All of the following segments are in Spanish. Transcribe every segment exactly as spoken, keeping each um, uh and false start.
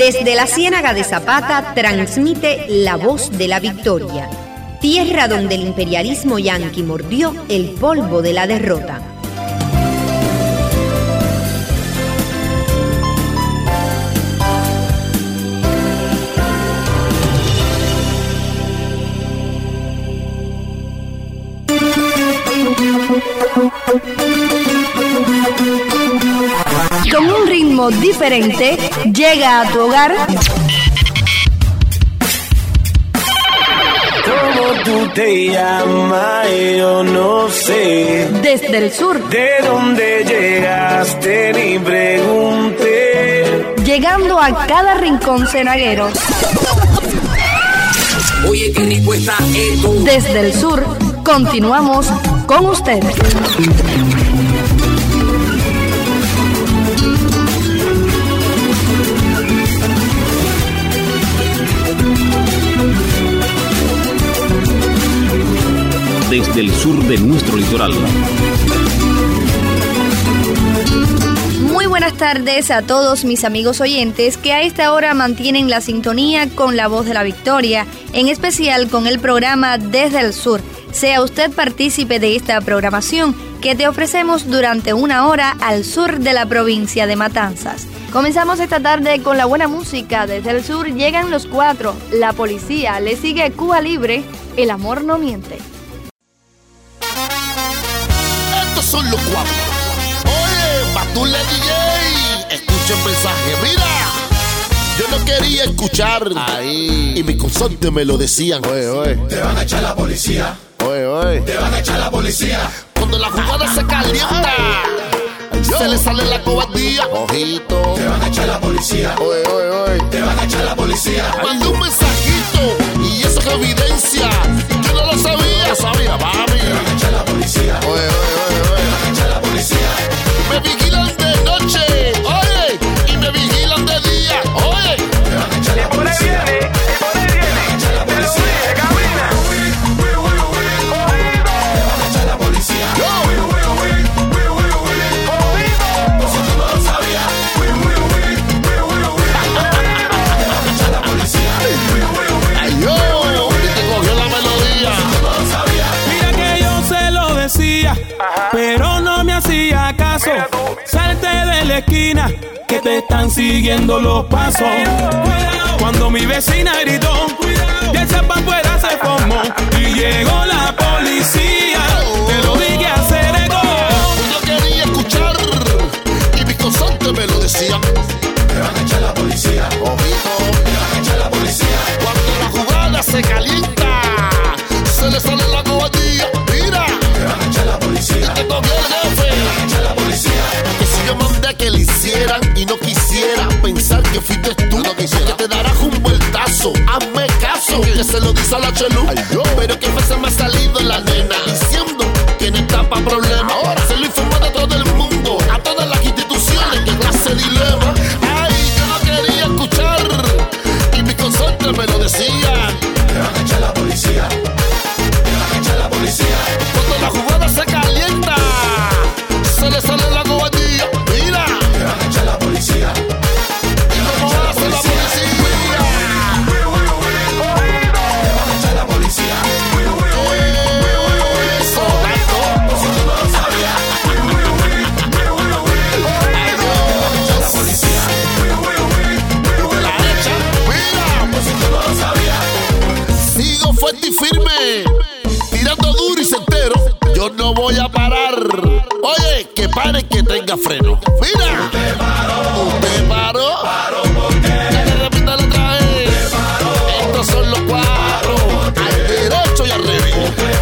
Desde la Ciénaga de Zapata transmite La Voz de la Victoria, tierra donde el imperialismo yanqui mordió el polvo de la derrota. Con un ritmo diferente, llega a tu hogar. ¿Cómo tú te llamas? Yo no sé. Desde el sur. ¿De dónde llegaste? Ni pregunté. Llegando a cada rincón cenaguero. Oye, qué rico está esto. Desde el sur, continuamos con ustedes. Desde el sur de nuestro litoral. Muy buenas tardes a todos mis amigos oyentes que a esta hora mantienen la sintonía con La Voz de la Victoria, en especial con el programa Desde el Sur. Sea usted partícipe de esta programación que te ofrecemos durante una hora al sur de la provincia de Matanzas. Comenzamos esta tarde con la buena música. Desde el sur llegan los cuatro, La Policía, le sigue Cuba Libre, El Amor No Miente. Son los cuatro. Oye, Batule D J, escucha el mensaje. Mira, yo no quería escuchar ahí y mis consortes me lo decían. Oye, oye, te van a echar la policía. Oye, oye, te van a echar la policía. Cuando la jugada se calienta, yo. Se le sale la cobardía. Ojito, te van a echar la policía. Oye, oye, oye, te van a echar la policía. Mandé un mensajito y eso es evidencia. Yo no lo sabía, no sabía, mami. Te van a echar la policía. Oye, oye, oye. La policía. Me vigilan de noche, oye, y me vigilan de día, oye. Me van a echar la policía. Viene, y por ahí viene, la policía. Te camina. Me van a echar la policía. Nosotros no lo sabía. Me van a echar la policía. Ay, yo, y te cogió la melodía. Nosotros no lo sabía. Mira que yo se lo decía. Ajá. Pero no me hacía caso. Salte de la esquina que te están siguiendo los pasos. Cuidado. Cuando mi vecina gritó, cuidado, y el zapán fuera se formó y llegó la policía. Oh. Te lo dije a hacer eco. Yo quería escuchar y mis consortes me lo decían. Te van a echar la policía. Ojito, te van a echar la policía. Cuando la jugada se calienta, se le sale la cobardía. Mira, te van a echar la policía. Y te toqué el jefe. Te van a echar la policía. Que si yo mandé a que le hicieran y no quisiera pensar que fuiste tú, no quisiera, que te darás un vueltazo. Hazme caso, que se lo dice a la Chelú. Pero que se me ha salido la nena diciendo que no está pa' problema. Ahora se lo informó de todo el mundo, a todas las instituciones, que clase dilema. Ay, yo no quería escuchar y mis consortes me lo decían. Te van a echar la policía. Te van a echar la policía. Cuando la jugada se calienta, se le sale la cobardía. Mira, te van a echar la policía. ¿Y cómo hace la policía? Te van a echar la policía. Eso, gato. Nosotros no lo sabía. Te van a echar la policía. La hecha, mira, Nosotros no lo sabía. sigo fuerte y firme, tirando duro y certero. Yo no voy a parar. Oye, que pare, que tenga freno. Mira, Usted paró. usted paró. Paró porque. Ya que repítalo otra vez. Usted paró. Estos son los cuatro. Al derecho y al revés.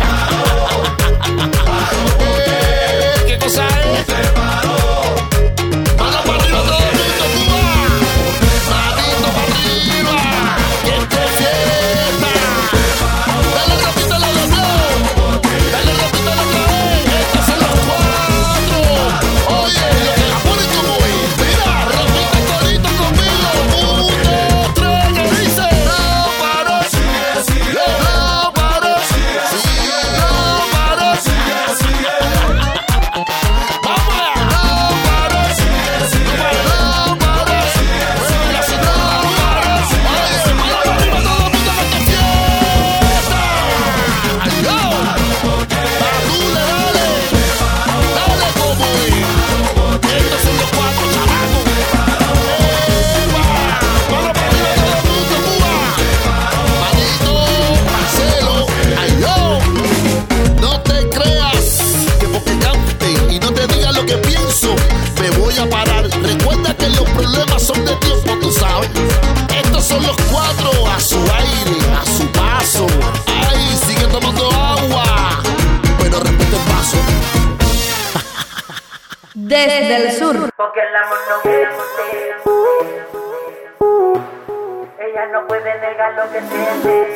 Eh, ¿Qué cosa es? Usted paró. Mano para arriba todo el mundo, Cuba. Manito para arriba. Que esté fiesta. Dale, repítalo de nuevo. Dale, repítalo otra vez. Estos son los cuatro. Oye, lo que la ponen como es. Mira, desde el sur. Porque el amor no quiere ella no puede negar lo que siente,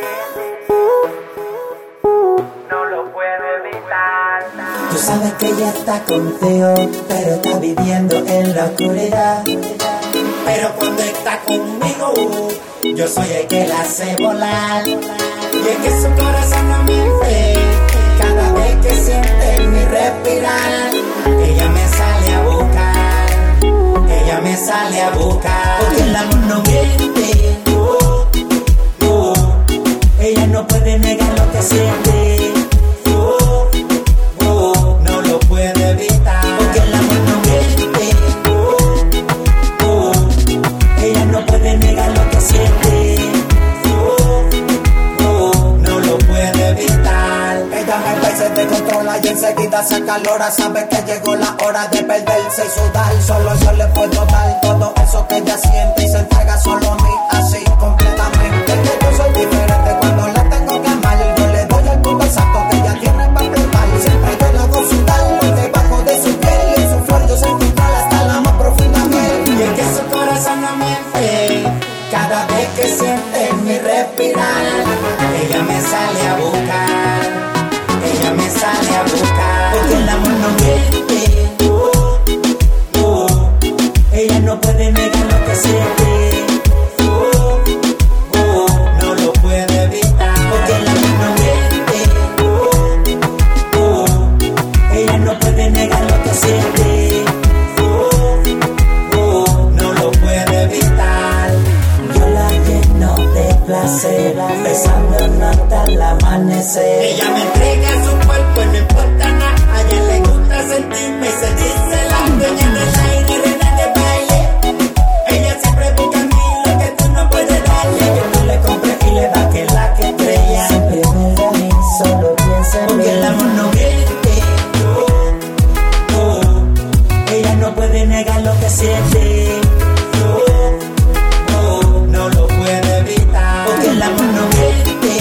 no lo puede evitar. Tú sabes que ella está contigo, pero está viviendo en la oscuridad. Pero cuando está conmigo, yo soy el que la hace volar. Y es que su corazón no miente, cada vez que siente mi respirar, ella me sale a buscar, ella me sale a buscar. Porque el amor no miente, oh, oh, ella no puede negar lo que siente, oh, oh, no lo puede evitar. Porque el amor no miente, oh, oh, ella no puede negar lo que siente, oh, oh, no lo puede evitar. Ella me ve y se descontrola y enseguida se acalora. Sabe que llegó la hora de perderse y sudar. Solo yo le puedo dar todo eso que ella siente y se entrega solo a mí, así completamente. Que yo soy diferente cuando la tengo que amar. Yo le doy el punto exacto que ella tiene para probar. Siempre yo la hago sudar por debajo de su piel y en su flor yo se controla hasta la más profunda miel. Y es que su corazón no miente, cada vez que siente mi respirar, ella me sale a buscar, ella me sale a buscar. Porque el amor no miente, oh, oh, ella no puede negar lo que siente, oh, oh, no lo puede evitar. Porque el amor no miente, oh, oh, ella no puede negar lo que siente, oh, oh, no lo puede evitar. Yo la lleno de placer, besándola hasta el amanecer. Ella me entrega su cuerpo y no importa nada. A ella le gusta sentirme y se dice la dueña del aire, reina de baile. Ella siempre busca en mí lo que tú no puedes darle. Que tú le compres y le das que la que estrella. Siempre me da a mí, solo piensa en mí. Porque el amor no miente, oh, oh, ella no puede negar lo que siente, oh, oh, no lo puede evitar. Porque el amor no miente,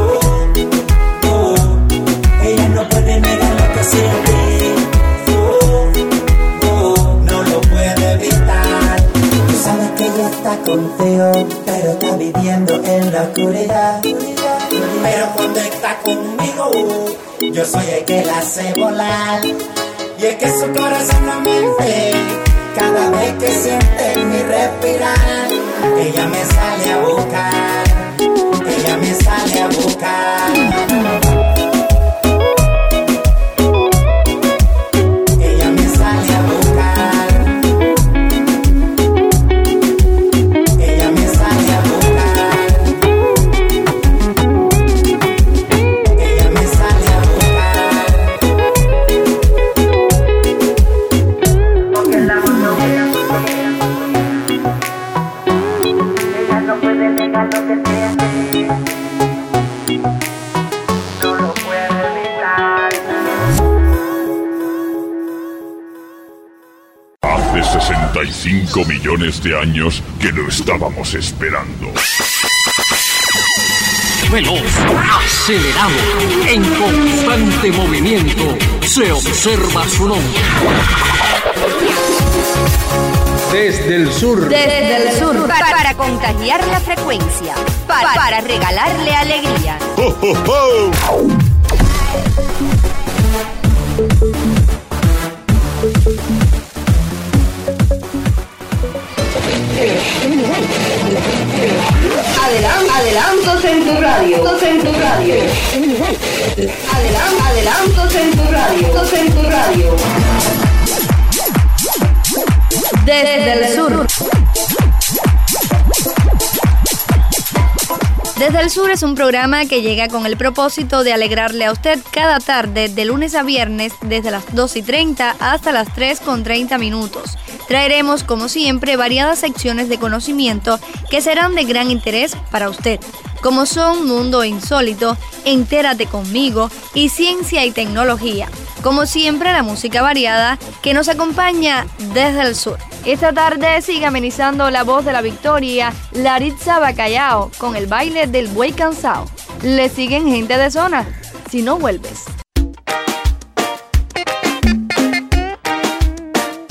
oh, oh, ella no puede negar lo que siente, oh, oh, no lo puede evitar. Tú sabes que ella está contigo, pero está viviendo en la oscuridad. Pero cuando está conmigo, yo soy el que la hace volar. Y es que su corazón no miente, cada vez que siente mi respirar, ella me sale a buscar, ella me sale a buscar. Ella me sale a buscar, ella me sale a buscar, ella me sale a buscar. Porque el amor no quiere, ella no puede negar lo que siente, no lo puede evitar. Hace sesenta y cinco millones de años que lo estábamos esperando. Veloz, acelerado, en constante movimiento, se observa su nombre. Desde el sur. Desde el sur. Para, para contagiar la frecuencia. Para, para regalarle alegría. ¡Ho, ho, ho! Adelan- adelantos en tu radio. Adelantos en tu radio. Adelan- adelantos en tu radio. Adelantos en tu radio. Desde el sur. Desde el Sur es un programa que llega con el propósito de alegrarle a usted cada tarde, de lunes a viernes, desde las dos y treinta hasta las tres con treinta minutos. Traeremos, como siempre, variadas secciones de conocimiento que serán de gran interés para usted, como son Mundo Insólito, Entérate Conmigo y Ciencia y Tecnología. Como siempre, la música variada que nos acompaña desde el sur. Esta tarde sigue amenizando la voz de la victoria Laritza Bacallao con el baile del buey cansado. Le siguen gente de zona, si no vuelves.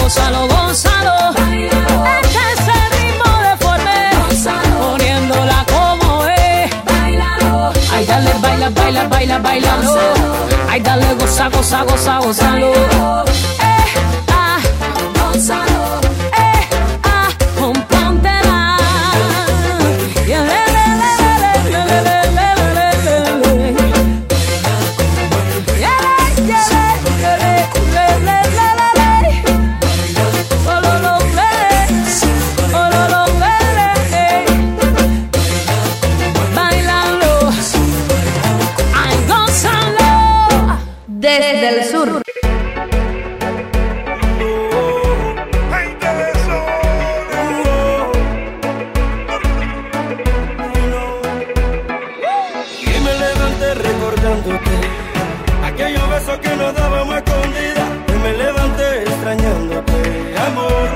gózalo, gózalo. Es que ese ritmo deforme, poniéndola como es. Ay, dale, baila, baila, baila, bailalo. Ay, dale, goza, goza, goza, gózalo. Eh, ah, gózalo. Eh, ah, compóntela. Yeah, le, le, le, le, le, le, le, le, le, le. Yeah, yeah, le, le, le, le, le, le, le. Solo lo ve, solo lo ve. Bailalo. Ay, gózalo. Desde el sur. Y me levanté recordándote aquellos besos que nos dábamos escondidas. Y me levanté extrañándote, amor.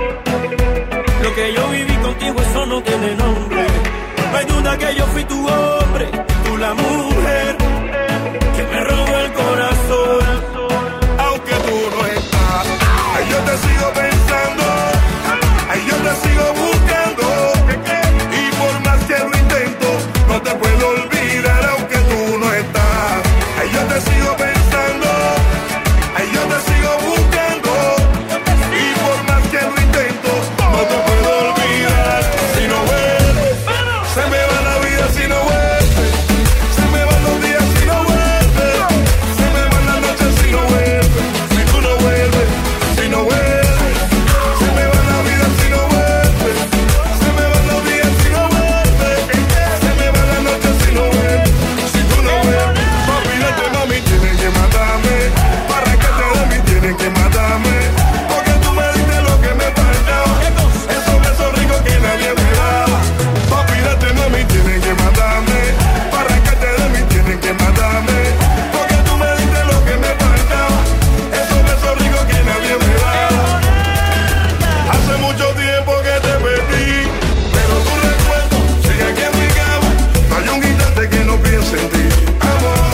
Lo que yo viví contigo, eso no tiene nombre. No hay duda que yo fui tu hombre, tú la mujer que me robó el corazón. Aunque tú no estás, ay, yo te sigo pensando, ay, yo te sigo buscando. Y por más que lo intento, no te puedo olvidar. Aunque tú no estás, ay, yo te sigo pensando, ay, yo te sigo buscando. Y por más que lo intento, no te puedo olvidar. Si no vuelves, se me va la vida si no vuelves. Se me van los días si no vuelves. Se me van las noches si no vuelves. Si tú no vuelves, si no vuelves. Se me va la vida si no vuelves. Se me van los días si no vuelves. Se me van las noches si no vuelves. Si tú no vuelves. Papi, date, mami, tienen que matarme. Para que te de mí tienen que matarme. Porque tú me diste lo que me faltaba. Esos besos ricos que nadie me daba. Papi, date, mami, tienen que matarme. Para que te de mí tienen que matarme. Porque tú me diste lo que me faltaba. Esos besos ricos que nadie me daba. Hace mucho tiempo que te perdí, pero tu recuerdo sigue aquí en mi cama. No hay un instante que no piense en ti, amor.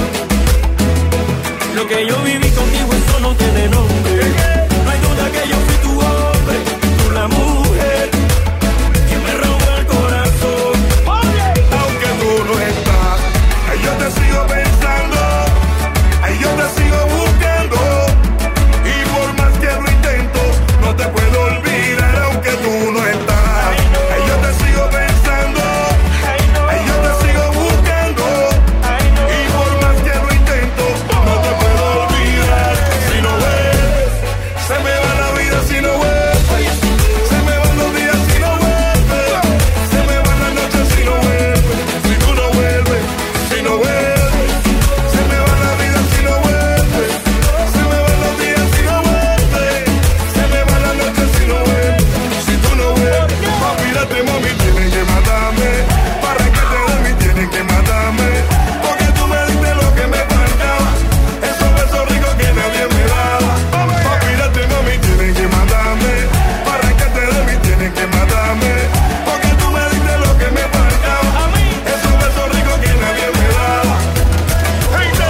Lo que yo viví contigo, eso no tiene nombre. No hay duda que yo fui tu hombre, tú la mujer que me robó el corazón. Aunque tú no estás, ay, yo te sigo pensando, ay, yo te sigo buscando. Y por más que lo intento, no te puedo olvidar. Aunque tú no estás, ay, yo te sigo pensando, ay, yo te sigo buscando. Y por más que lo intento, no te puedo olvidar. Si no vuelves, se me va la vida si no vuelves. Se me van los días si no vuelves. Se me van las noches si no vuelves. Si tú no vuelves, si no vuelves. Se me va la vida si no vuelves. Se me van los días si no vuelves. Se me van las noches si no vuelves. Si tú no vuelves. Papi, date, mami, tienen que matarme. Para que te de mí tienen que matarme. Porque tú me diste lo que me faltaba. Esos besos ricos que nadie me daba. Papi, date, mami, tienen que matarme. Para que te de mí tienen que matarme. Porque tú me diste lo que me faltaba. Esos besos ricos que nadie me daba. ¡Hey, te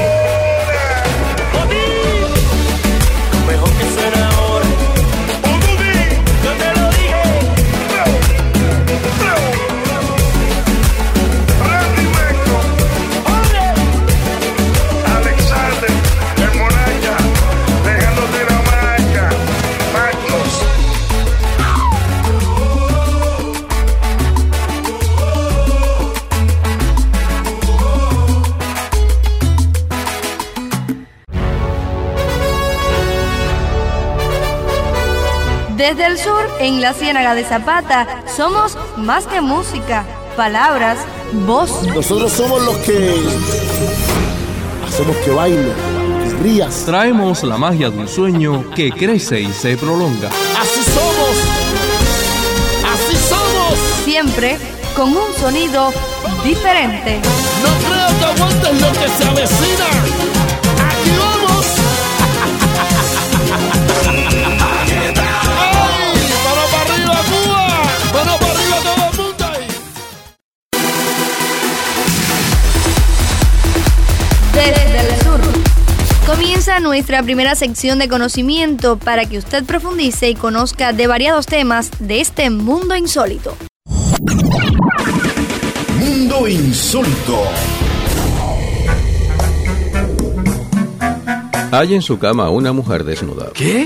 lo mejor que suena ahora. Yo te lo dije. Randy Meco, Alexander, el Monaya, dejándote la marca. Magnus. Desde el sur, en la Ciénaga de Zapata, somos más que música, palabras, voz. Nosotros somos los que hacemos que baile, que rías. Traemos la magia de un sueño que crece y se prolonga. Así somos, así somos. Siempre con un sonido diferente. No creo que aguantes lo que se avecina. Aquí vamos. Desde el sur comienza nuestra primera sección de conocimiento para que usted profundice y conozca de variados temas de este mundo insólito. Mundo insólito. Hay en su cama una mujer desnuda. ¿Qué?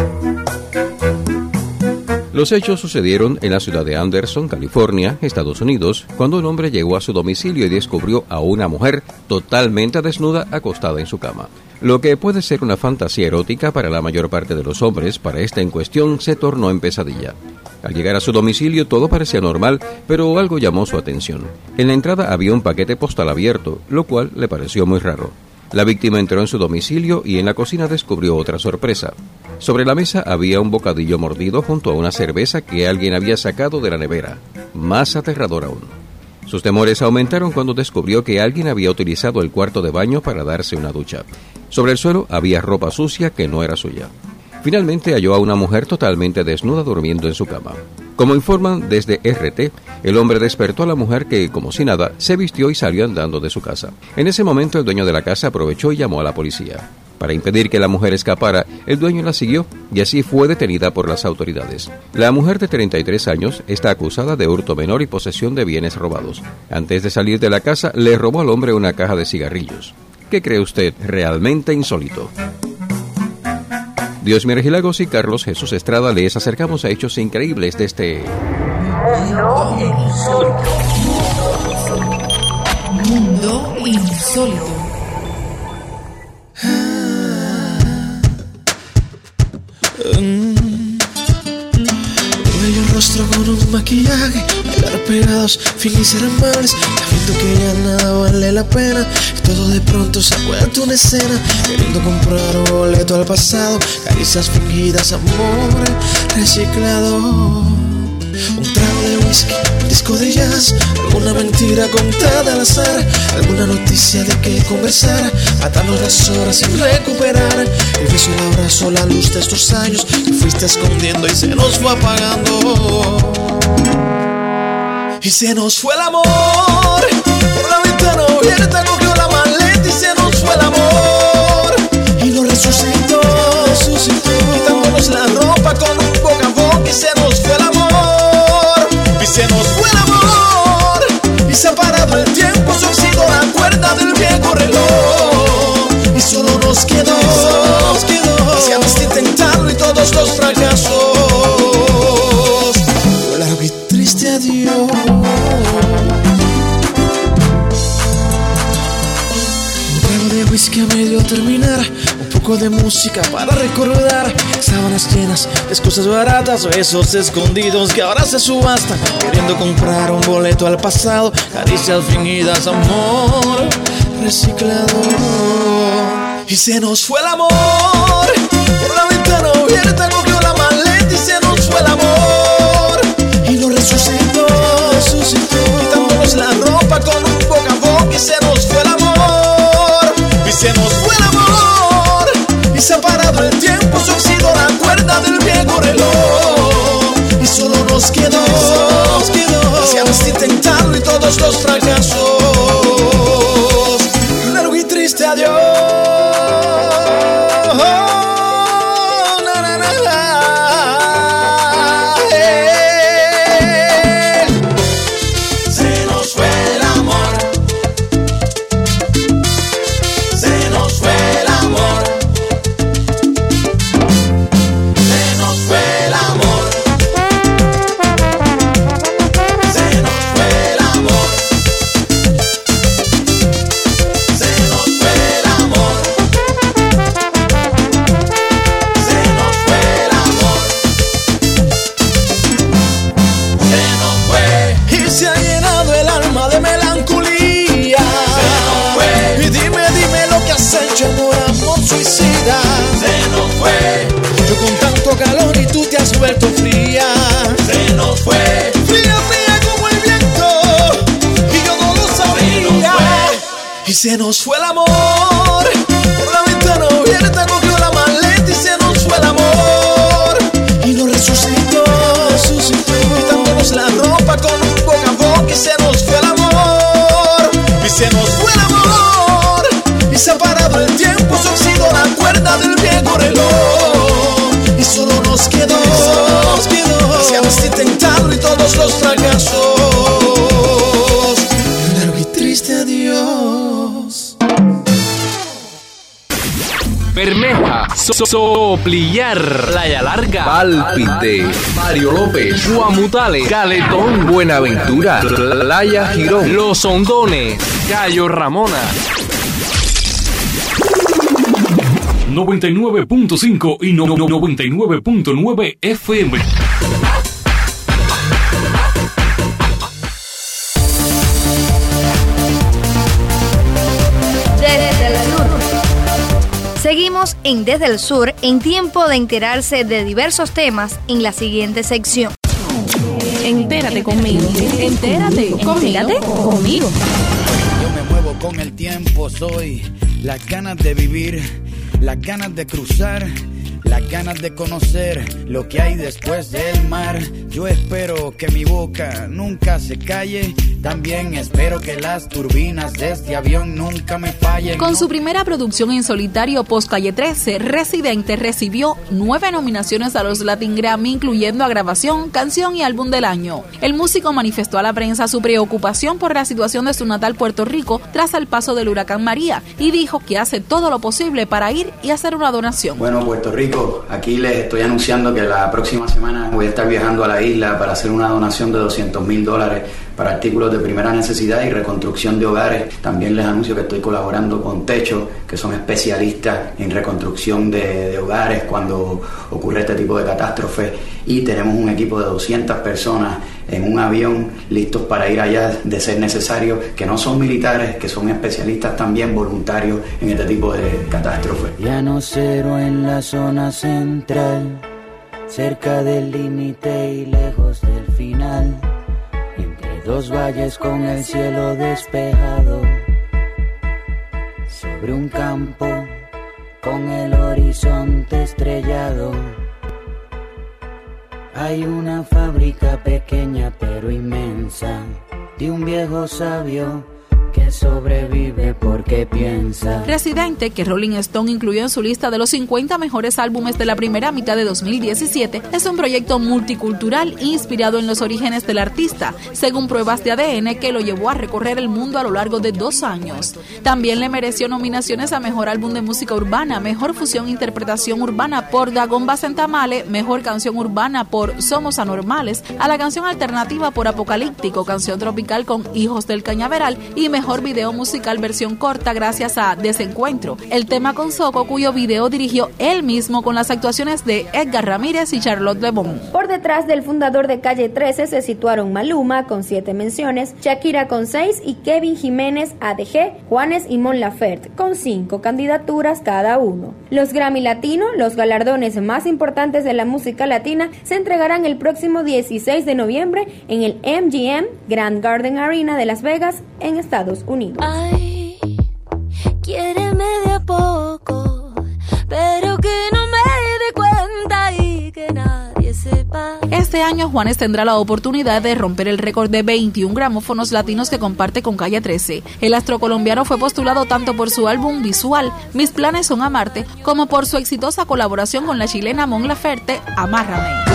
Los hechos sucedieron en la ciudad de Anderson, California, Estados Unidos, cuando un hombre llegó a su domicilio y descubrió a una mujer totalmente desnuda acostada en su cama. Lo que puede ser una fantasía erótica para la mayor parte de los hombres, para esta en cuestión se tornó en pesadilla. Al llegar a su domicilio todo parecía normal, pero algo llamó su atención. En la entrada había un paquete postal abierto, lo cual le pareció muy raro. La víctima entró en su domicilio y en la cocina descubrió otra sorpresa. Sobre la mesa había un bocadillo mordido junto a una cerveza que alguien había sacado de la nevera. Más aterrador aún. Sus temores aumentaron cuando descubrió que alguien había utilizado el cuarto de baño para darse una ducha. Sobre el suelo había ropa sucia que no era suya. Finalmente halló a una mujer totalmente desnuda durmiendo en su cama. Como informan desde R T, el hombre despertó a la mujer que, como si nada, se vistió y salió andando de su casa. En ese momento el dueño de la casa aprovechó y llamó a la policía. Para impedir que la mujer escapara, el dueño la siguió y así fue detenida por las autoridades. La mujer de treinta y tres años está acusada de hurto menor y posesión de bienes robados. Antes de salir de la casa, le robó al hombre una caja de cigarrillos. ¿Qué cree usted realmente insólito? Dios Miragilagos y Carlos Jesús Estrada les acercamos a hechos increíbles de este... Mundo insólito. Mundo insólito. Mm. Bello rostro con un maquillaje, bailar pegados, fingir ser amables, sabiendo que ya nada vale la pena. Y todo de pronto se ha vuelto una escena, queriendo comprar un boleto al pasado, caricias fingidas, amor reciclado. Un trago de whisky, un disco de jazz, alguna mentira contada al azar, alguna noticia de qué conversar, matarnos las horas sin recuperar. El beso, el abrazo, la luz de estos años que fuiste escondiendo y se nos fue apagando. Y se nos fue el amor, por la ventana abierta cogió la maleta y se nos fue el amor. Y lo resucitó, resucitó, quitándonos la ropa con un boca a boca y se nos fue el amor. Y se nos fue el amor, y se ha parado el tiempo, se oxidó la cuerda del viejo reloj. Y solo nos quedó, nos quedó, si antes de intentarlo y todos los fracasos. Un largo y triste adiós. Un trago de whisky a medio terminar, un poco de música para recordar, sábanas llenas de cosas baratas, besos escondidos que ahora se subastan, queriendo comprar un boleto al pasado, caricias fingidas, amor reciclado. Y se nos fue el amor, por la ventana abierta cogió la maleta y se nos fue el amor. Y lo resucitó, resucitó, quitándonos la ropa con un boca a boca y se nos fue el amor. Y se nos fue el amor, y se ha parado el tiempo, se oxidó la cuerda del viejo reloj. Y solo nos quedó, nos quedó, si antes de intentarlo y todos los fracasos. Un largo y triste adiós. Vuelto fría, se nos fue, fría, fría como el viento, y yo no lo sabía. Y se nos fue el amor, por la ventana abierta cogió la maleta y se nos fue el amor. Y lo resucitó, resucitó, quitándonos la ropa con un boca a boca y se nos fue el amor. Y se nos fue el amor, y se ha parado el tiempo, se oxidó la cuerda todos los fracasos y un largo y triste adiós. Bermeja, so- Soplillar, Playa Larga, Pálpite, Mario López, Guamutale, Caletón, Buenaventura, Playa Girón, Los Hondones, Cayo Ramona. noventa y nueve punto cinco y no- no- noventa y nueve punto nueve F M. Desde el sur. Seguimos en Desde el Sur en tiempo de enterarse de diversos temas en la siguiente sección. Entérate conmigo. Entérate. Entérate conmigo. Yo me muevo con el tiempo, soy las ganas de vivir, las ganas de cruzar, las ganas de conocer lo que hay después del mar. Yo espero que mi boca nunca se calle, también espero que las turbinas de este avión nunca me fallen. Con su primera producción en solitario post Calle trece, Residente recibió nueve nominaciones a los Latin Grammy, incluyendo a grabación, canción y álbum del año. El músico manifestó a la prensa su preocupación por la situación de su natal Puerto Rico tras el paso del huracán María y dijo que hace todo lo posible para ir y hacer una donación. Bueno, Puerto Rico, aquí les estoy anunciando que la próxima semana voy a estar viajando a la isla para hacer una donación de doscientos mil dólares para artículos de primera necesidad y reconstrucción de hogares. También les anuncio que estoy colaborando con Techo, que son especialistas en reconstrucción de, de hogares cuando ocurre este tipo de catástrofe, y tenemos un equipo de doscientas personas en un avión listos para ir allá de ser necesario, que no son militares, que son especialistas también voluntarios en este tipo de catástrofes. Llano cero en la zona central, cerca del límite y lejos del final, entre dos valles con el cielo despejado, sobre un campo con el horizonte estrellado. Hay una fábrica pequeña pero inmensa de un viejo sabio que sobrevive porque piensa. Residente, que Rolling Stone incluyó en su lista de los cincuenta mejores álbumes de la primera mitad de dos mil diecisiete, es un proyecto multicultural inspirado en los orígenes del artista, según pruebas de A D N que lo llevó a recorrer el mundo a lo largo de dos años. También le mereció nominaciones a Mejor Álbum de Música Urbana, Mejor Fusión e Interpretación Urbana por Dagón Basentamale, Mejor Canción Urbana por Somos Anormales, a la canción alternativa por Apocalíptico, canción tropical con Hijos del Cañaveral y Mejor Video Musical versión corta gracias a Desencuentro, el tema con Soco, cuyo video dirigió él mismo con las actuaciones de Edgar Ramírez y Charlotte Lebón. Por detrás del fundador de Calle trece se situaron Maluma con siete menciones, Shakira con seis y Kevin Jiménez, A D G, Juanes y Mon Laferte con cinco candidaturas cada uno. Los Grammy Latino, los galardones más importantes de la música latina, se entregarán el próximo dieciséis de noviembre en el M G M Grand Garden Arena de Las Vegas, en Estados Unidos. Ay, quiéreme de a poco, pero que no me dé cuenta y que nadie sepa. Este año Juanes tendrá la oportunidad de romper el récord de veintiún gramófonos latinos que comparte con Calle trece. El astro colombiano fue postulado tanto por su álbum visual Mis planes son amarte, como por su exitosa colaboración con la chilena Mon Laferte, Amárrame.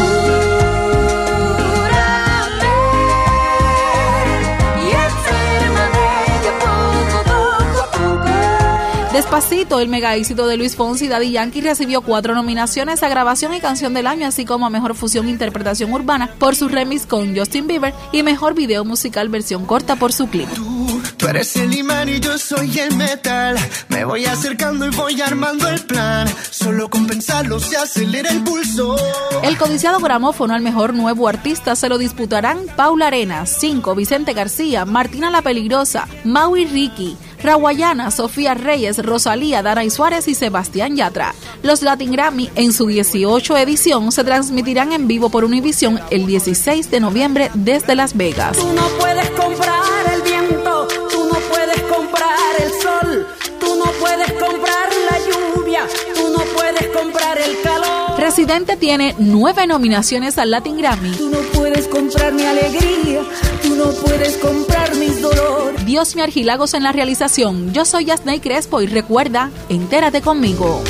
Despacito, el mega éxito de Luis Fonsi y Daddy Yankee, recibió cuatro nominaciones a Grabación y Canción del Año, así como a Mejor Fusión e Interpretación Urbana por su remix con Justin Bieber y Mejor Video Musical versión corta por su clip. Tú, tú eres el imán y yo soy el metal. Me voy acercando y voy armando el plan. Solo con pensarlo se acelera el pulso. El codiciado gramófono al Mejor Nuevo Artista se lo disputarán Paula Arenas, Cinco, Vicente García, Martina La Peligrosa, Maui Ricky, Rawayana, Sofía Reyes, Rosalía, Danay Suárez y Sebastián Yatra. Los Latin Grammy en su dieciocho edición se transmitirán en vivo por Univision el dieciséis de noviembre desde Las Vegas. Tú no puedes comprar el viento, tú no puedes comprar el sol, tú no puedes comprar la lluvia, tú no puedes comprar el calor. Residente tiene nueve nominaciones al Latin Grammy. Tú no puedes comprar mi alegría, tú no puedes comprar mis dolores. Dios me Argilagos en la realización. Yo soy Yasney Crespo y recuerda, entérate conmigo.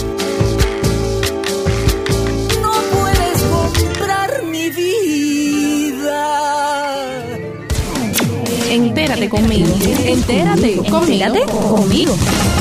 No puedes comprar mi vida. conmigo. Entérate conmigo. Entérate conmigo.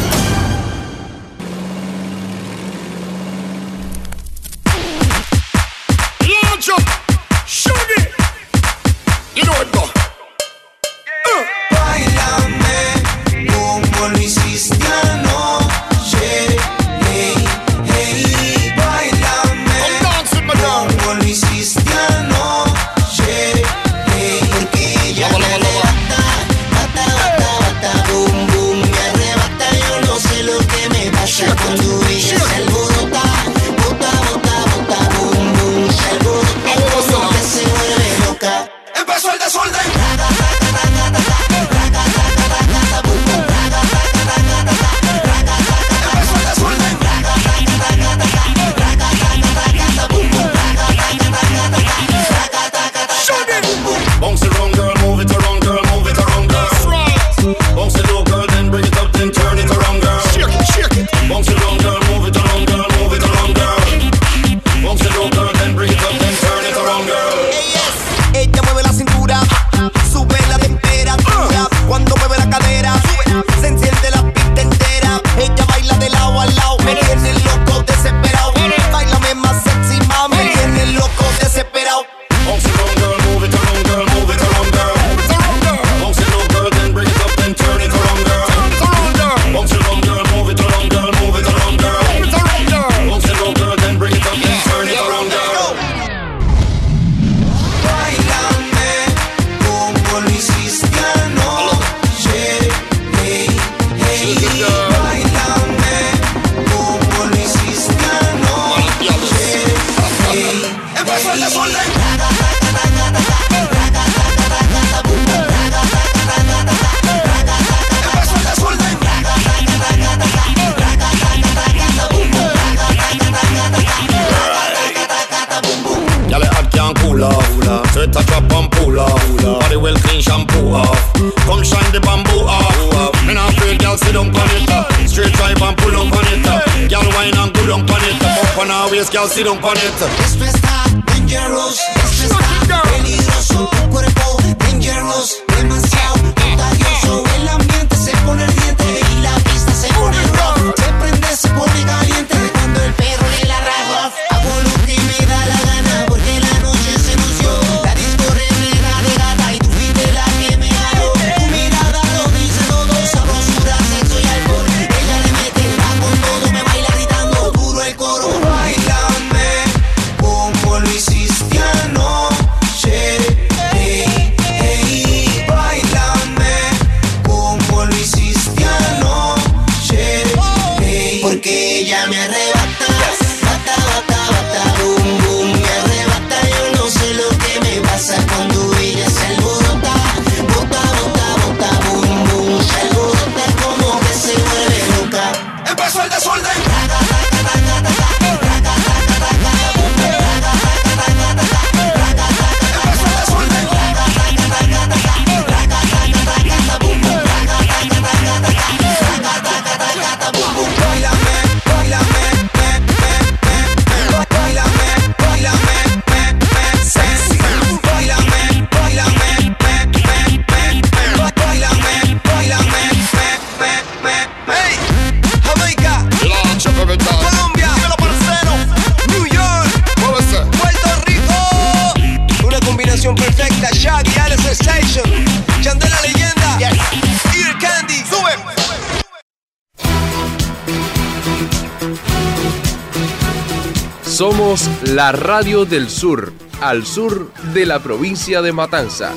Launch up, shoot it. You know it, go. Uh. Báilame como lo hiciste anoche. Hey, hey, báilame como lo hiciste anoche. Hey, porque ella me arrebata, bata, bata, bata, boom, boom, me arrebata. Yo no sé lo que me pasa cuando ella se alborota, bota, bota, bota, boom, boom, se alborota, como que se vuelve loca. Empezó el desorden. Bounce it around, girl, move it around, girl, move it around, girl. Bounce it low, girl, then bring it up, then turn it around, girl. Shake it, shake it. Bounce it around, girl, move it around, girl, move it around, girl. Bounce it low, girl, then bring it up, then turn it around, girl. Hey, yes. Ella mueve la cintura, sube la temperatura. Cuando mueve la cadera, se enciende la pista entera. Ella baila de lado a lado, me tiene loco desesperado. Bailame más sexy, mami, me tiene loco desesperado. Bounce it around, girl, move it around, girl, move it around, girl. Bounce it low, girl, then bring it up, then turn it around, girl. Bounce it around, girl, move it around, girl, move it around, girl. Bounce it low, girl, then bring it up, then turn it around, girl. Báilame como lo hiciste anoche. Hey, hey, báilame como lo hiciste anoche. Hey, empezó el desorden. Y'all it hot can't cool off. Sweat a drop and pull off. Body well clean shampoo off. Come shine the bamboo off. Me not afraid, y'all sit down on it. Straight drive and pull up on it. Y'all wine and go down on it. Up on our waist, y'all sit down on it. Esto está dangerous, esto está peligroso. Tu cuerpo dangerous, demasiado contagioso. El ambiente se pone ardiente y la pista se pone rough. Se prende, se pone caliente cuando el perro le la raja. Hago lo que me da la gana porque la noche se nos dio. La disco repleta de gata y tú fuiste la que me ganó. Tu mirada lo dice todo, sabrosura, sexo y alcohol. Ella le mete, va con todo, me baila gritando duro el coro. Bailame como lo hiciste anoche. Hey, hey, bailame como lo hiciste anoche. Hey, porque ella me arrebata, bata, bata, bata, boom, boom, me arrebata. Yo no sé lo que me pasa cuando ella se alborota, bota, bota, bota, boom, boom, se alborota como que se vuelve loca. Empezó el desorden. Perfecta, Shaggy, Alex Station, Chandela Leyenda, yes. Ear Candy, sube. Somos la radio del sur, al sur de la provincia de Matanzas.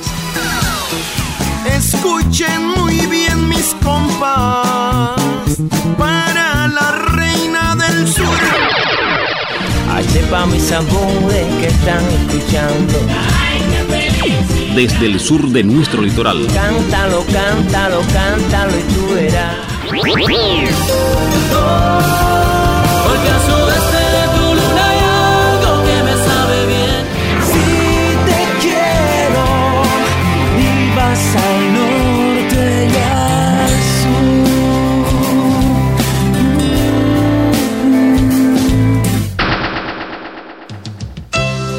Escuchen muy bien mis compas, para la reina del sur. Hazte pa' mis amores que están escuchando. Desde el sur de nuestro litoral. Cántalo, cántalo, cántalo y tú verás. Porque al sudeste de tu luna hay algo que me sabe bien. Si te quiero y vas al norte y al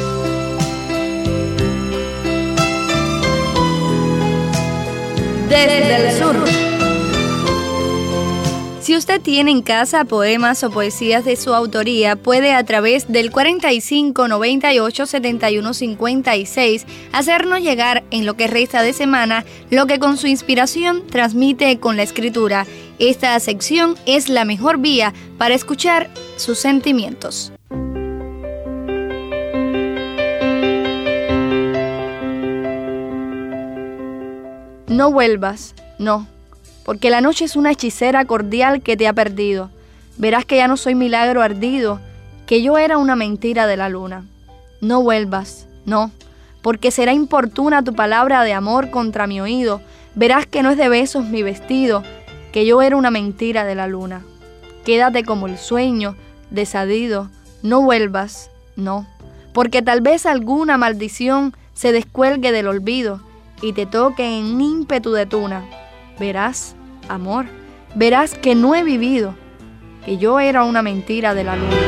Desde usted tiene en casa poemas o poesías de su autoría, puede a través del cuarenta y cinco, noventa y ocho, setenta y uno, cincuenta y seis hacernos llegar en lo que resta de semana lo que con su inspiración transmite con la escritura. Esta sección es la mejor vía para escuchar sus sentimientos. No vuelvas, no, porque la noche es una hechicera cordial que te ha perdido. Verás que ya no soy milagro ardido, que yo era una mentira de la luna. No vuelvas, no, porque será importuna tu palabra de amor contra mi oído. Verás que no es de besos mi vestido, que yo era una mentira de la luna. Quédate como el sueño, desadido, no vuelvas, no, porque tal vez alguna maldición se descuelgue del olvido y te toque en ímpetu de tuna. Verás, amor, verás que no he vivido, que yo era una mentira de la luna.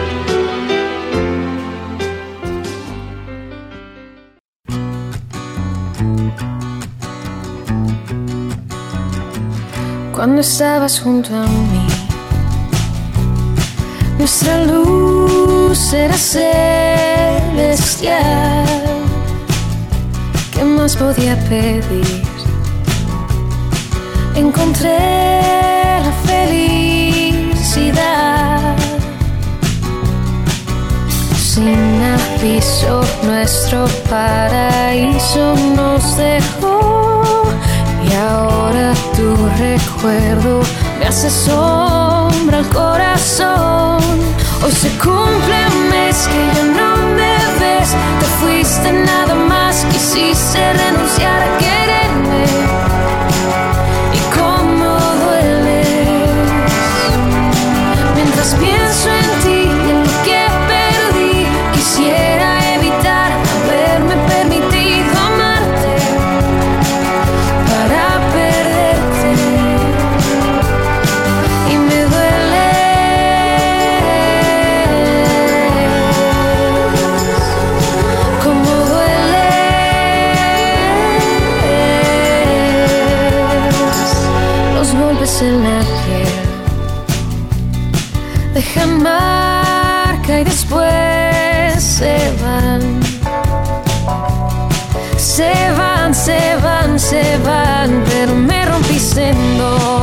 Cuando estabas junto a mí, nuestra luz era celestial. ¿Qué más podía pedir? Encontré la felicidad. Sin aviso, nuestro paraíso nos dejó. Y ahora tu recuerdo me hace sombra al corazón. Hoy se cumple un mes que ya no me ves. Te fuiste nada más, quisiste renunciar a quererme. Y cómo dueles mientras pienso en ti y en lo que perdí. Quisiera evitar haberme permitido amarte para perderte. Y me duele como dueles los golpes en la piel. Dejan marca y después se van. Se van, se van, se van, pero me rompiste en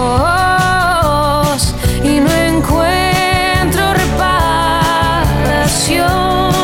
dos y no encuentro reparación.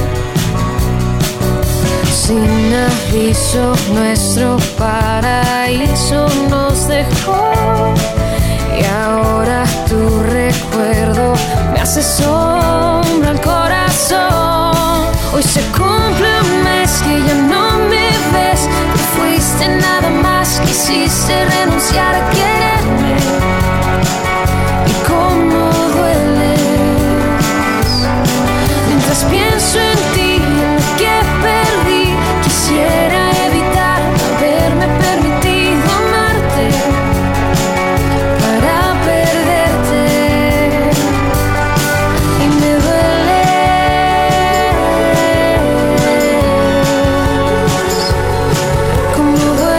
Sin aviso, nuestro paraíso nos dejó. Y ahora tu recuerdo me hace sombra al corazón. Hoy se cumple un mes que ya no me ves. Te fuiste nada más, quisiste renunciar a quererme. Y cómo dueles mientras pienso en ti y en lo que perdí. Quisiera evitar haberme permitido amarte para perderte. Y me duele como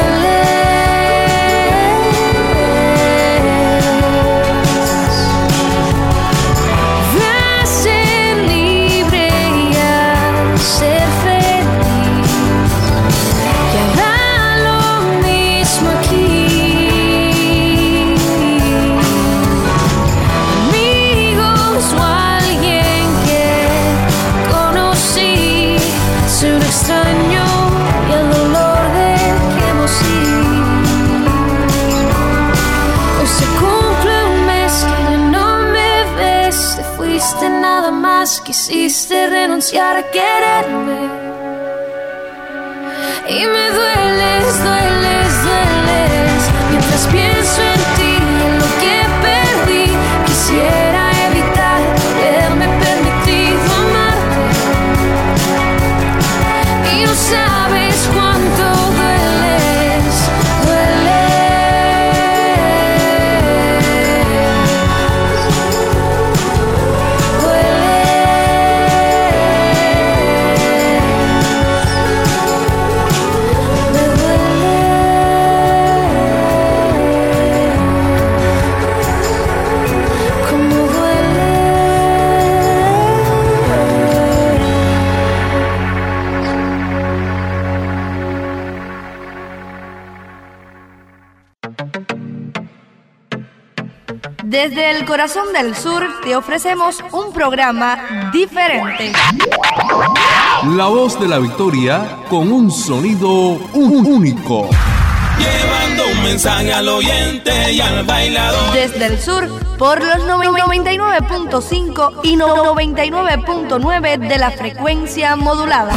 dueles. Ve a ser libre y a ser feliz. Y hará lo mismo aquí. Amigos o alguien que conocí, soy un extraño y el dolor de que hemos ido. Hoy se cumple un mes que ya no me ves. Te fuiste nada más, quisiste renunciar a quererme. Y me dueles, dueles, dueles mientras pienso en ti y en lo que perdí. Quisiera evitar haberme permitido amarte. Y no sabes cuánto dueles, dueles, dueles. Desde el corazón del sur te ofrecemos un programa diferente. La voz de la victoria con un sonido único. Llevando un mensaje al oyente y al bailador. Desde el sur, por los noventa y nueve punto cinco y noventa y nueve punto nueve de la frecuencia modulada.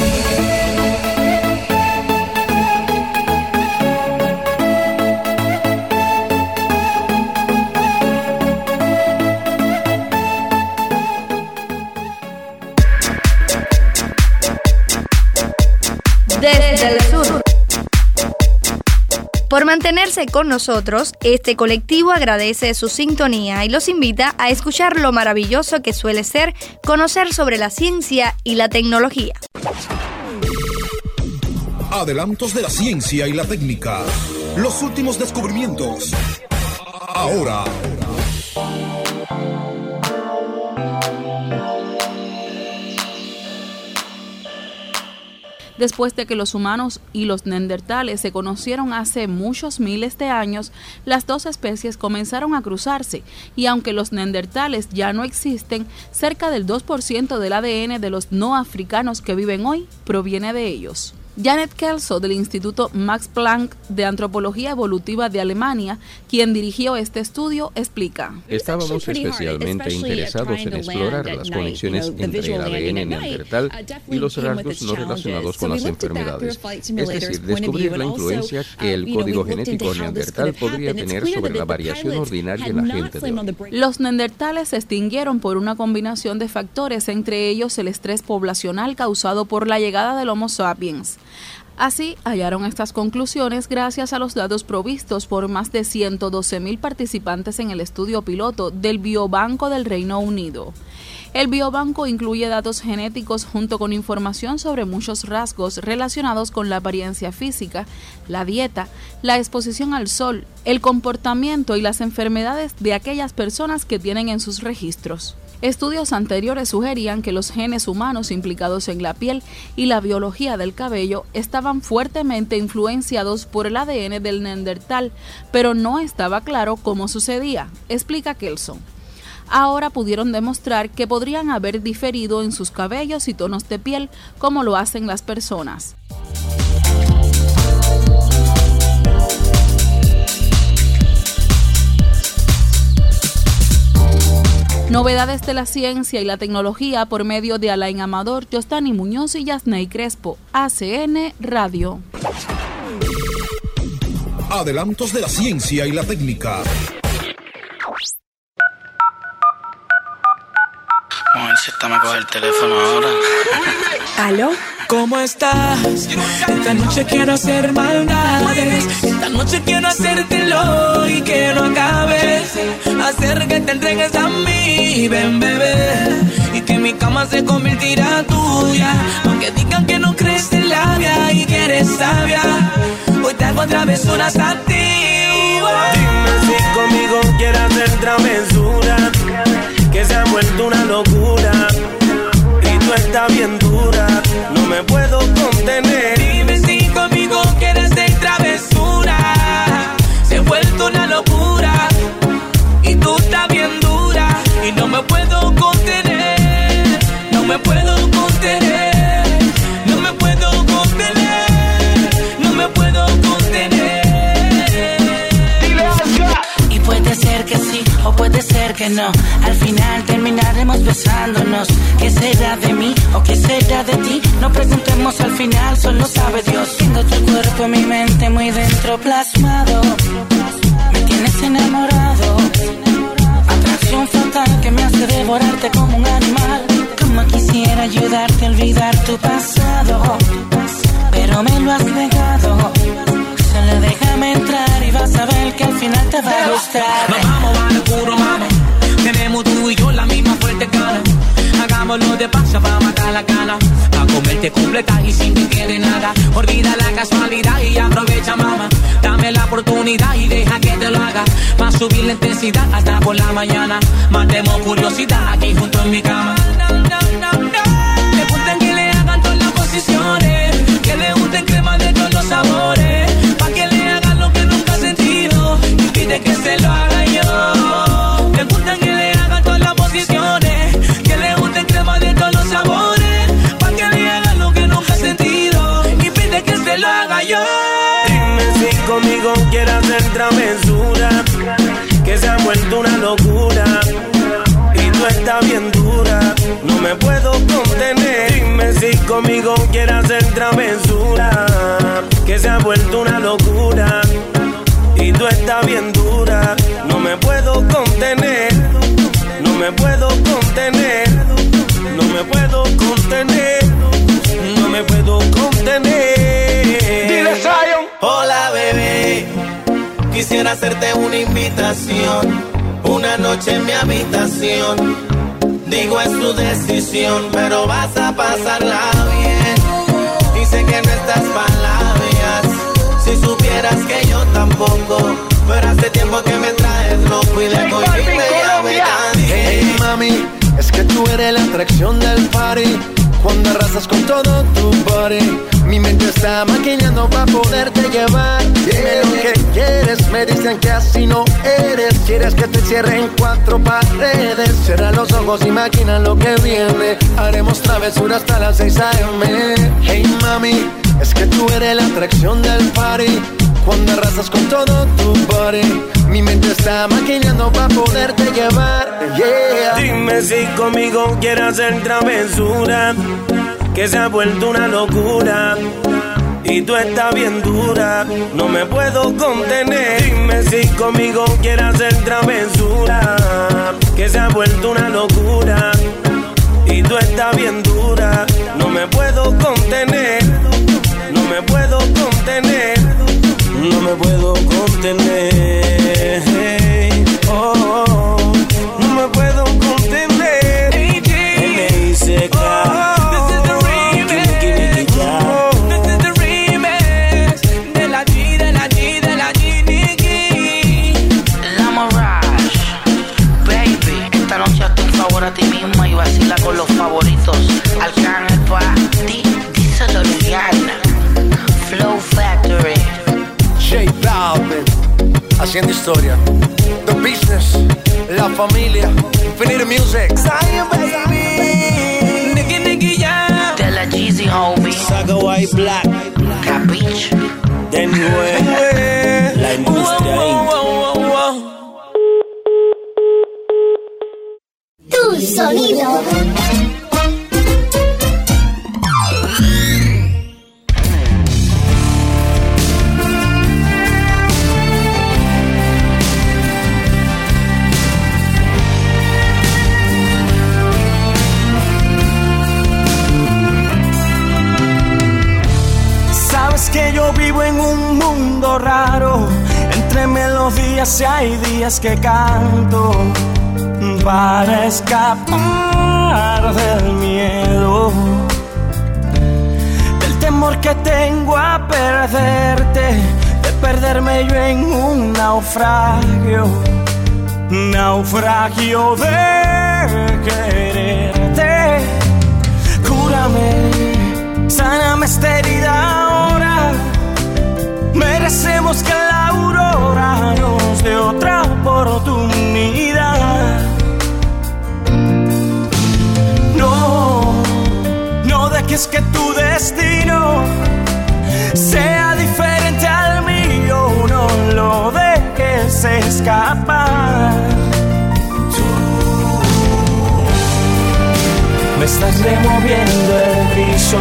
Desde el sur. Por mantenerse con nosotros, este colectivo agradece su sintonía y los invita a escuchar lo maravilloso que suele ser conocer sobre la ciencia y la tecnología. Adelantos de la ciencia y la técnica. Los últimos descubrimientos. Ahora. Después de que los humanos y los neandertales se conocieron hace muchos miles de años, las dos especies comenzaron a cruzarse y aunque los neandertales ya no existen, cerca del dos por ciento del A D N de los no africanos que viven hoy proviene de ellos. Janet Kelso, del Instituto Max Planck de Antropología Evolutiva de Alemania, quien dirigió este estudio, explica: Estábamos especialmente interesados en explorar las conexiones entre el A D N neandertal y los rasgos no relacionados con las enfermedades, es decir, descubrir la influencia que el código genético neandertal podría tener sobre la variación ordinaria en la gente de hoy. Los neandertales se extinguieron por una combinación de factores, entre ellos el estrés poblacional causado por la llegada del Homo sapiens. Así, hallaron estas conclusiones gracias a los datos provistos por más de ciento doce mil participantes en el estudio piloto del Biobanco del Reino Unido. El biobanco incluye datos genéticos junto con información sobre muchos rasgos relacionados con la apariencia física, la dieta, la exposición al sol, el comportamiento y las enfermedades de aquellas personas que tienen en sus registros. Estudios anteriores sugerían que los genes humanos implicados en la piel y la biología del cabello estaban fuertemente influenciados por el A D N del neandertal, pero no estaba claro cómo sucedía, explica Kelso. Ahora pudieron demostrar que podrían haber diferido en sus cabellos y tonos de piel como lo hacen las personas. Novedades de la ciencia y la tecnología por medio de Alain Amador, Yostani Muñoz y Yasney Crespo. A C N Radio. Adelantos de la ciencia y la técnica. Mojencita, me coge el teléfono ahora. ¿Aló? ¿Cómo estás? Esta noche quiero hacer maldades. Esta noche quiero hacértelo y que no acabes. Hacer que te entregues a mí, ven bebé. Y que mi cama se convertirá tuya. Aunque digan que no crees en la vida y que eres sabia, hoy te hago travesuras a ti. Dime si conmigo quieres hacer travesura, que se ha vuelto una locura. Y tú estás bien dura, no me puedo contener. Dime si conmigo quieres hacer travesura, se ha vuelto una locura. Y tú estás bien dura, y no me puedo contener. No me puedo contener. No me puedo contener. No me puedo contener. Y puede ser que sí, o puede ser que no. Al final terminaremos besándonos. ¿Qué será de mí o qué será de ti? No preguntemos al final, solo sabe Dios. Tengo tu cuerpo en mi mente muy dentro plasmado. Me tienes enamorado. Atracción fatal que me hace devorarte como un animal. Como quisiera ayudarte a olvidar tu pasado, pero me lo has negado. Solo déjame entrar y vas a ver que al final te va a gustar. Nos vamos a lo puro, mami. Tenemos tú y yo la misma fuerte gana. Hagámoslo de paso para matar la gana. A comerte completa y sin que quede nada. Olvida la casualidad y aprovecha, mamá. Dame la oportunidad y deja que te lo haga. Pa' subir la intensidad hasta por la mañana. Matemos curiosidad aquí junto en mi cama. No, no, no, no. Le gustan que le hagan todas las posiciones. Que le gusten crema de todos los sabores. Pa' que le hagan lo que nunca ha sentido. Y pide que se lo haga yo. que se ha vuelto una locura. Y tú estás bien dura, no me puedo contener. Dime si conmigo quieres hacer travesura, que se ha vuelto una locura. Y tú estás bien dura, no me puedo contener. No me puedo contener. No me puedo contener. No me puedo contener. Dile, Zion. Hola, bebé. Quisiera hacerte una invitación. Una noche en mi habitación. Digo, es tu decisión, pero vas a pasarla bien. Y sé que no estás palabras. Si supieras que yo tampoco. Pero hace tiempo que me traes loco y le voy y me llame. Hey, mami, es que tú eres la atracción del party. Cuando arrasas con todo tu body, mi mente está maquinando para poderte llevar. Dime lo que quieres, me dicen que así no eres. Quieres que te cierre en cuatro paredes. Cierra los ojos y maquina lo que viene. Haremos travesura hasta las seis a eme. Hey mami, es que tú eres la atracción del party. Cuando arrasas con todo tu body, mi mente está maquinando para poderte llevar. Yeah. Dime si conmigo quieres hacer travesura, que se ha vuelto una locura. Y tú estás bien dura, no me puedo contener. Dime si conmigo quieres hacer travesura, que se ha vuelto una locura. Y tú estás bien dura, no me puedo contener. No me puedo contener. No me puedo contener. Oh, oh, oh. No me puedo contener. M I C K. This is the remix. This is the remix. De la G, de la G, de la G, Nicky. La Mirage, baby, esta noche hazte un favor a ti misma y vacila con los favoritos. Arcángel pa' ti, díselo Rihanna. Flow Factory. J Balvin, haciendo historia. The Business, La Familia, Infinity Music. Zion, baby. Nicky, Nicky, yeah. De la Jeezy, homie. Saga White Black. Capiche. De nueve. La industria. Tu sonido. Que yo vivo en un mundo raro. Entre melodías y hay días que canto para escapar del miedo, del temor que tengo a perderte, de perderme yo en un naufragio, naufragio de quererte. Cúrame, sáname esta herida ahora. Merecemos que la aurora nos dé otra oportunidad. No, no dejes que tu destino sea diferente al mío. No lo dejes escapar. Tú me estás removiendo el piso.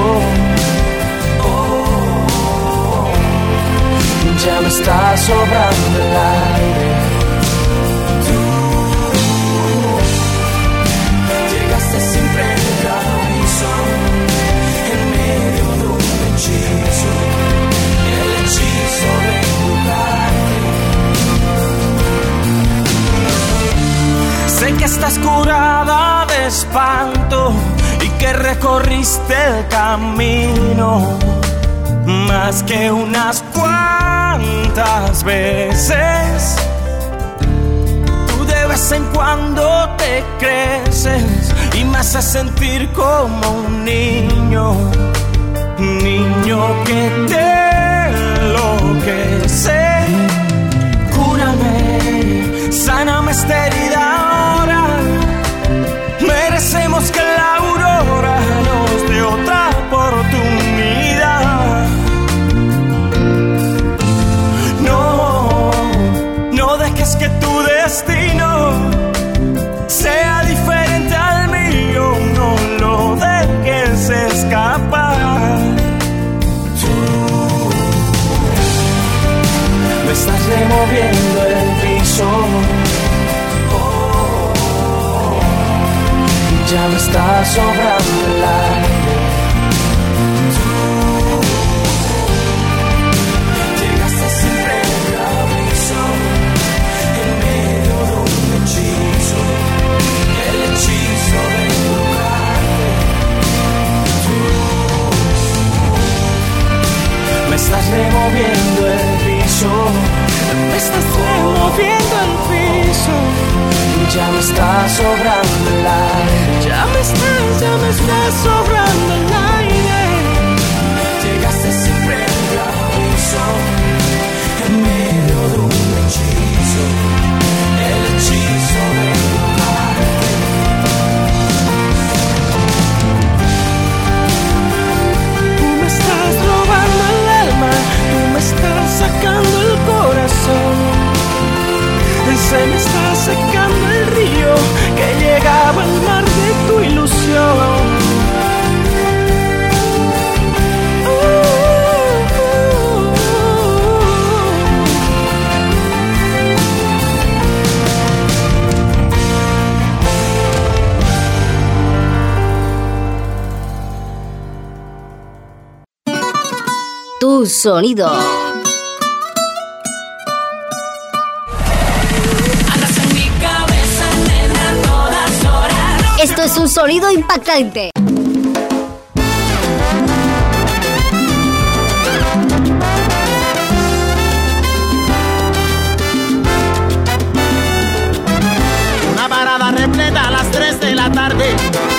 Ya me está sobrando el aire. Tú llegaste sin previo aviso, en medio de un hechizo, el hechizo de empujarte. Sé que estás curada de espanto y que recorriste el camino más que unas cuantas veces. Tú de vez en cuando te creces y me haces sentir como un niño, niño que te enloquece. Cúrame, sáname esta herida ahora. Merecemos que la aurora nos dé otra oportunidad. No, no dejes que tu destino sobrando el aire. Tú llegaste sin previo aviso, en medio de un hechizo, el hechizo de embrujarte. Tú me estás removiendo el piso, me estás removiendo el piso. Ya me está sobrando el aire. Ya me está, ya me está sobrando el aire. Llegaste sin previo aviso, en medio de un hechizo, el hechizo de embrujarte. Tú me estás robando el alma, tú me estás sacando el corazón. Se me está secando el río que llegaba al mar de tu ilusión. Uh, uh, uh. Tu sonido. Esto es un sonido impactante. Una parada repleta a las tres de la tarde,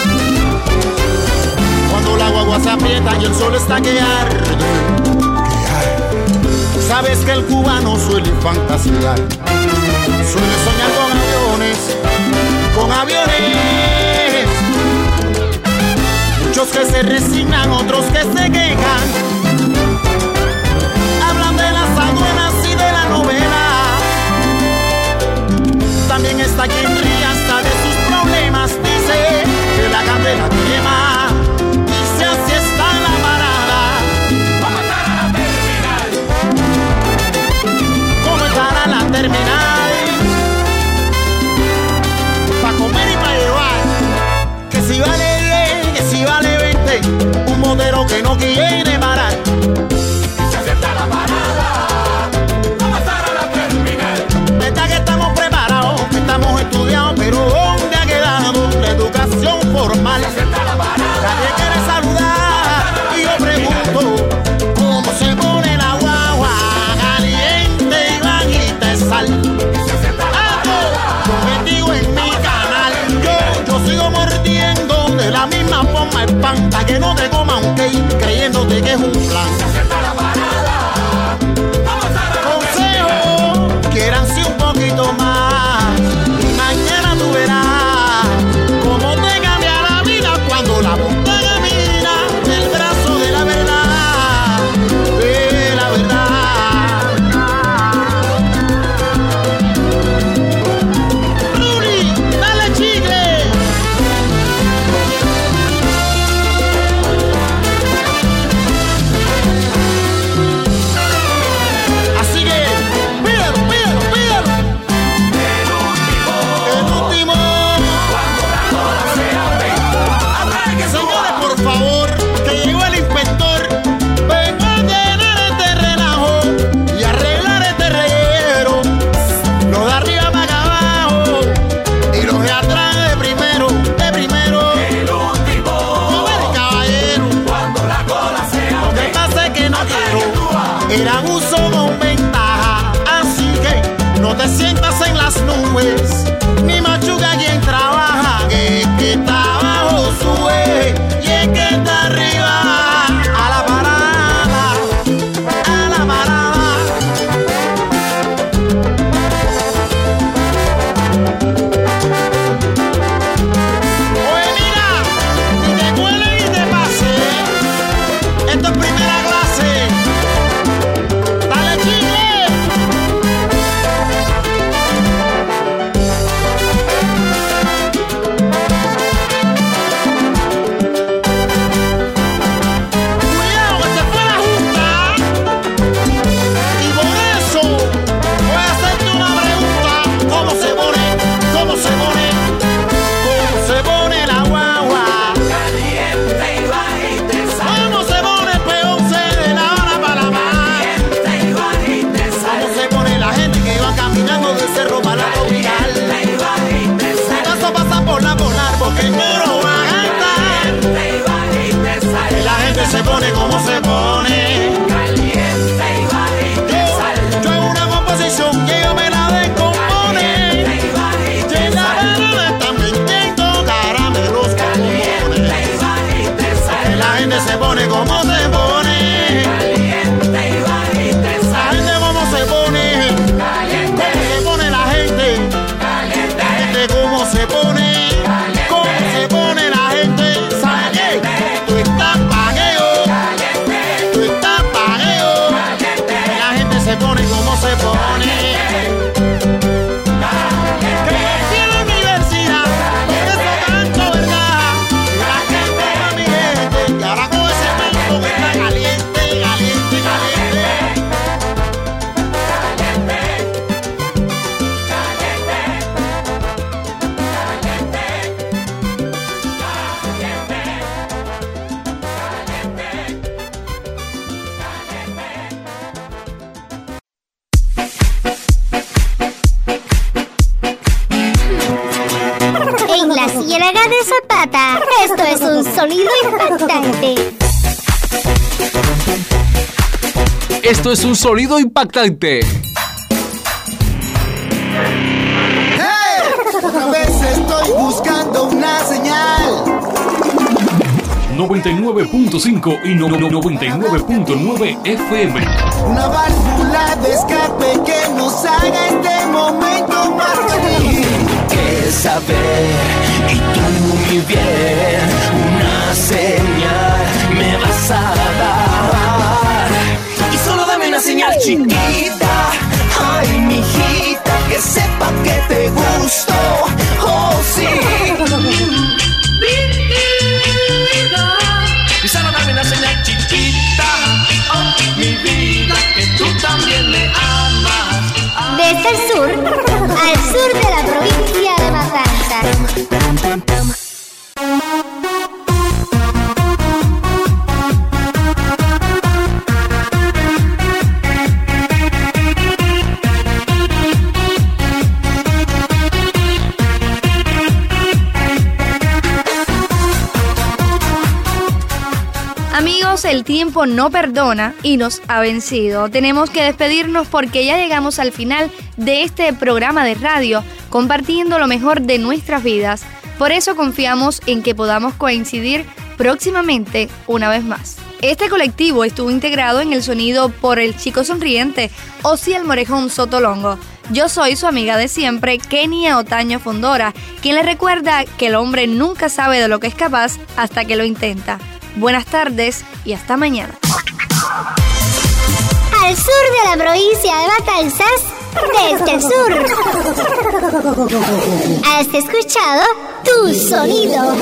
cuando la guagua se aprieta y el sol está que arde. Sabes que el cubano suele fantasear, suele soñar con aviones, con aviones. Muchos que se resignan, otros que se quejan, hablan de las aduanas y de la novela. También está quien ríe hasta de sus problemas, dice que la candela quema. Dice así está la parada. ¿Cómo estará la terminal? ¿Cómo estará la terminal? Pa' comer y pa' llevar, que si vale diez, que si vale veinte, un modelo que no quiere parar. Y se acepta la parada, ¿cómo estará la terminal? Verdad que estamos preparados, que estamos estudiados, pero ¿dónde ha quedado la educación formal? Se acepta la parada, nadie quiere saludar, y yo pregunto, ¿cómo se pone la guagua? Caliente y bajita de sal. Sigo mordiendo de la misma forma el pan, pa' que no te coma un cake creyéndote que es un plan. Consejo, quiéranse un poquito más y mañana tú verás cómo te cambia la vida cuando la punta camina del brazo de la verdad, de la verdad. Ruli, dale chicle. El abuso con ventaja, así que no te sientas en las nubes, ni machuca quien trabaja, que, que está abajo sube, y es que está arriba, a la parada, a la parada. Oye mira, y te cuelen y te pase, esto es primera clase. gente se pone como se pone. Caliente y bajita el sal. Yo hago una composición y ellos me la descomponen. Caliente y bajita el sal. También tengo caramelos comunes. Caliente y bajita el sal. La gente se pone como se pone. Caliente y bajita el sal. La gente como se pone. Caliente. ¿Cómo se pone la gente? Caliente. La gente como se pone. Se pone como se pone. Crecí en la universidad, eso tanto verdad. La gente era mi gente y ahora con ese manto que está caliente, caliente, caliente. Ciénaga de Zapata. Esto es un sonido impactante. Esto es un sonido impactante. ¡Hey! Otra vez estoy buscando una señal. noventa y nueve punto cinco y no, no, noventa y nueve punto nueve F M. Una válvula de escape que nos haga este momento más feliz. Que saber y tú mi bien, una señal me vas a dar. Y solo dame una señal chiquita, ay mijita, que sepa que te gusto, oh sí. Y solo dame una señal chiquita, oh mi vida, que tú también me amas. Desde el sur, al sur de la provincia de Matanzas. Amigos, el tiempo no perdona y nos ha vencido. Tenemos que despedirnos porque ya llegamos al final de este programa de radio, compartiendo lo mejor de nuestras vidas. Por eso confiamos en que podamos coincidir próximamente una vez más. Este colectivo estuvo integrado en el sonido por el chico sonriente, Osiel Morejón Sotolongo. Yo soy su amiga de siempre, Kenia Otaño Fondora, quien le recuerda que el hombre nunca sabe de lo que es capaz hasta que lo intenta. Buenas tardes y hasta mañana. Al sur de la provincia de Matanzas, desde el sur. Has escuchado Tu Sonido.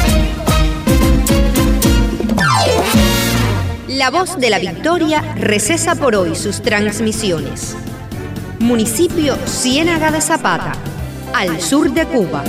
La Voz de la Victoria recesa por hoy sus transmisiones. Municipio Ciénaga de Zapata, al sur de Cuba.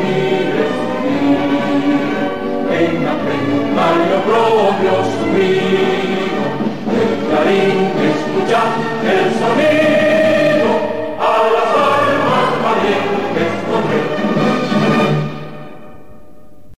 propio subir.